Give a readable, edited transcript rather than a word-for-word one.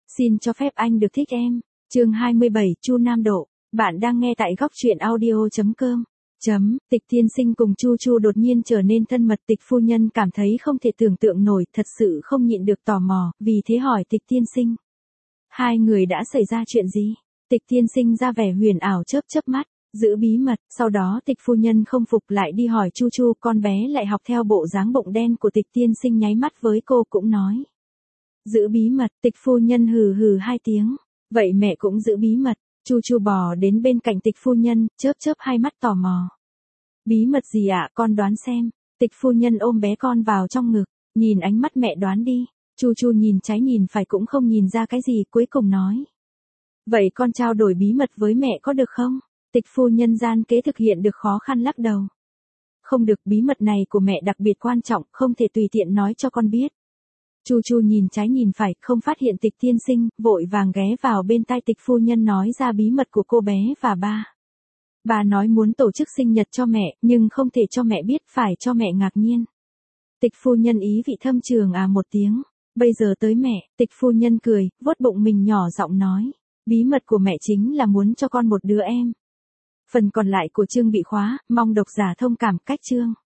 Xin cho phép anh được thích em. Chương 27, Chu Nam Độ. Bạn đang nghe tại góc truyện audio.com. Tịch Tiên Sinh cùng Chu Chu đột nhiên trở nên thân mật. Tịch phu nhân cảm thấy không thể tưởng tượng nổi, thật sự không nhịn được tò mò, vì thế hỏi Tịch Tiên Sinh. Hai người đã xảy ra chuyện gì? Tịch Tiên Sinh ra vẻ huyền ảo chớp chớp mắt, giữ bí mật. Sau đó Tịch phu nhân không phục lại đi hỏi Chu Chu, con bé lại học theo bộ dáng bụng đen của Tịch Tiên Sinh nháy mắt với cô cũng nói. Giữ bí mật. Tịch phu nhân hừ hừ hai tiếng. Vậy mẹ cũng giữ bí mật. Chu Chu bò đến bên cạnh Tịch phu nhân, chớp chớp hai mắt tò mò. Bí mật gì ạ, con đoán xem. Tịch phu nhân ôm bé con vào trong ngực, nhìn ánh mắt mẹ đoán đi. Chu Chu nhìn trái nhìn phải cũng không nhìn ra cái gì, cuối cùng nói. Vậy con trao đổi bí mật với mẹ có được không? Tịch phu nhân gian kế thực hiện được khó khăn lắc đầu. Không được, bí mật này của mẹ đặc biệt quan trọng, không thể tùy tiện nói cho con biết. Chu Chu nhìn trái nhìn phải, không phát hiện Tịch Tiên Sinh, vội vàng ghé vào bên tai Tịch phu nhân nói ra bí mật của cô bé và ba. Bà nói muốn tổ chức sinh nhật cho mẹ, nhưng không thể cho mẹ biết, phải cho mẹ ngạc nhiên. Tịch phu nhân ý vị thâm trường một tiếng. Bây giờ tới mẹ. Tịch phu nhân cười, vuốt bụng mình nhỏ giọng nói. Bí mật của mẹ chính là muốn cho con một đứa em. Phần còn lại của chương bị khóa, mong độc giả thông cảm. Cách chương.